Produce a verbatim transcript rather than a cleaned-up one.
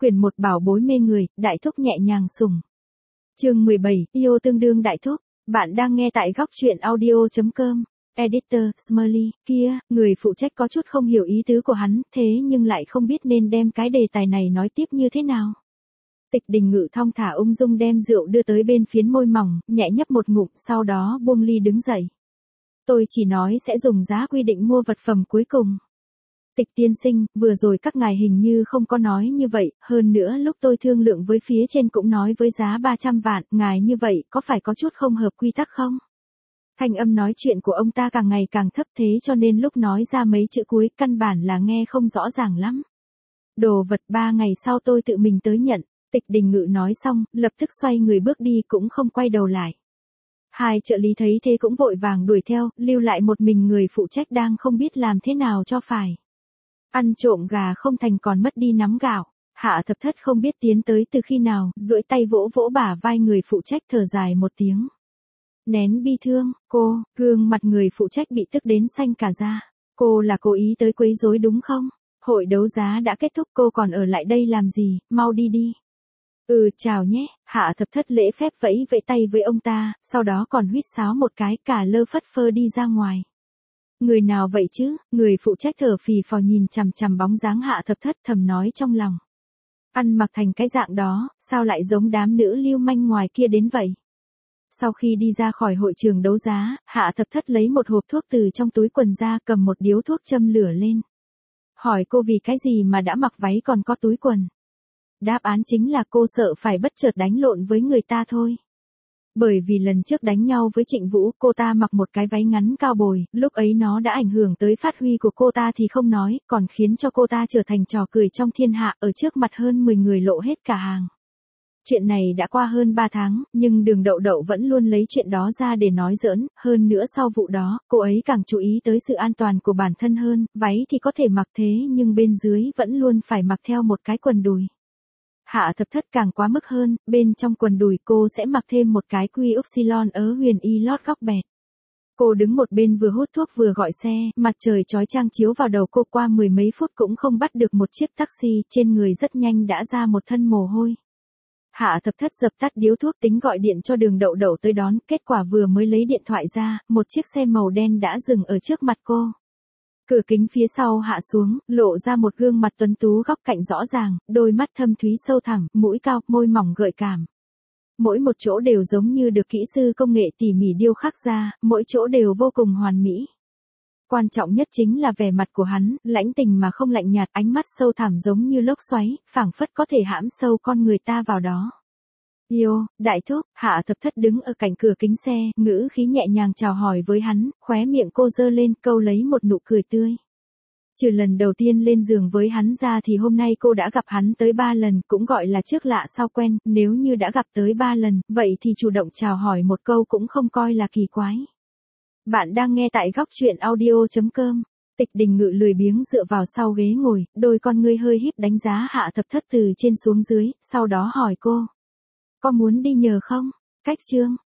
Quyển một bảo bối mê người, đại thúc nhẹ nhàng sủng. Chương mười bảy, yêu tương đương đại thúc. Bạn đang nghe tại góc truyện audio.com. Editor, Smiley, kia, người phụ trách có chút không hiểu ý tứ của hắn, thế nhưng lại không biết nên đem cái đề tài này nói tiếp như thế nào. Tịch Đình Ngự thong thả ung dung đem rượu đưa tới bên phiến môi mỏng, nhẹ nhấp một ngụm, sau đó buông ly đứng dậy. Tôi chỉ nói sẽ dùng giá quy định mua vật phẩm cuối cùng. Tịch tiên sinh, vừa rồi các ngài hình như không có nói như vậy, hơn nữa lúc tôi thương lượng với phía trên cũng nói với giá ba trăm vạn, ngài như vậy có phải có chút không hợp quy tắc không? Thanh âm nói chuyện của ông ta càng ngày càng thấp thế cho nên lúc nói ra mấy chữ cuối căn bản là nghe không rõ ràng lắm. Đồ vật ba ngày sau tôi tự mình tới nhận, Tịch Đình Ngự nói xong, lập tức xoay người bước đi cũng không quay đầu lại. Hai trợ lý thấy thế cũng vội vàng đuổi theo, lưu lại một mình người phụ trách đang không biết làm thế nào cho phải. Ăn trộm gà không thành còn mất đi nắm gạo, Hạ Thập Thất không biết tiến tới từ khi nào, duỗi tay vỗ vỗ bả vai người phụ trách thở dài một tiếng. Nén bi thương, cô, gương mặt người phụ trách bị tức đến xanh cả da. Cô là cố ý tới quấy rối đúng không? Hội đấu giá đã kết thúc cô còn ở lại đây làm gì, mau đi đi. Ừ chào nhé, Hạ Thập Thất lễ phép vẫy vẫy tay với ông ta, sau đó còn huýt sáo một cái cả lơ phất phơ đi ra ngoài. Người nào vậy chứ, người phụ trách thở phì phò nhìn chằm chằm bóng dáng Hạ Thập Thất thầm nói trong lòng. Ăn mặc thành cái dạng đó, sao lại giống đám nữ lưu manh ngoài kia đến vậy? Sau khi đi ra khỏi hội trường đấu giá, Hạ Thập Thất lấy một hộp thuốc từ trong túi quần ra cầm một điếu thuốc châm lửa lên. Hỏi cô vì cái gì mà đã mặc váy còn có túi quần? Đáp án chính là cô sợ phải bất chợt đánh lộn với người ta thôi. Bởi vì lần trước đánh nhau với Trịnh Vũ, cô ta mặc một cái váy ngắn cao bồi, lúc ấy nó đã ảnh hưởng tới phát huy của cô ta thì không nói, còn khiến cho cô ta trở thành trò cười trong thiên hạ, ở trước mặt hơn mười người lộ hết cả hàng. Chuyện này đã qua hơn ba tháng, nhưng Đường Đậu Đậu vẫn luôn lấy chuyện đó ra để nói giỡn, hơn nữa sau vụ đó, cô ấy càng chú ý tới sự an toàn của bản thân hơn, váy thì có thể mặc thế nhưng bên dưới vẫn luôn phải mặc theo một cái quần đùi. Hạ Thập Thất càng quá mức hơn, bên trong quần đùi cô sẽ mặc thêm một cái quy upsilon ớ huyền y lót góc bẹt. Cô đứng một bên vừa hút thuốc vừa gọi xe, mặt trời chói chang chiếu vào đầu cô qua mười mấy phút cũng không bắt được một chiếc taxi, trên người rất nhanh đã ra một thân mồ hôi. Hạ Thập Thất dập tắt điếu thuốc tính gọi điện cho Đường Đậu Đậu tới đón, kết quả vừa mới lấy điện thoại ra, một chiếc xe màu đen đã dừng ở trước mặt cô. Cửa kính phía sau hạ xuống, lộ ra một gương mặt tuấn tú góc cạnh rõ ràng, đôi mắt thâm thúy sâu thẳm, mũi cao, môi mỏng gợi cảm. Mỗi một chỗ đều giống như được kỹ sư công nghệ tỉ mỉ điêu khắc ra, mỗi chỗ đều vô cùng hoàn mỹ. Quan trọng nhất chính là vẻ mặt của hắn, lãnh tình mà không lạnh nhạt, ánh mắt sâu thẳm giống như lốc xoáy, phảng phất có thể hãm sâu con người ta vào đó. Yêu, đại thúc, Hạ Thập Thất đứng ở cạnh cửa kính xe, ngữ khí nhẹ nhàng chào hỏi với hắn, khóe miệng cô giơ lên câu lấy một nụ cười tươi. Trừ lần đầu tiên lên giường với hắn ra thì hôm nay cô đã gặp hắn tới ba lần, cũng gọi là trước lạ sau quen, nếu như đã gặp tới ba lần, vậy thì chủ động chào hỏi một câu cũng không coi là kỳ quái. Bạn đang nghe tại góc truyện audio.com. Tịch Đình Ngự lười biếng dựa vào sau ghế ngồi, đôi con ngươi hơi híp đánh giá Hạ Thập Thất từ trên xuống dưới, sau đó hỏi cô. Có muốn đi nhờ không? Cách trương.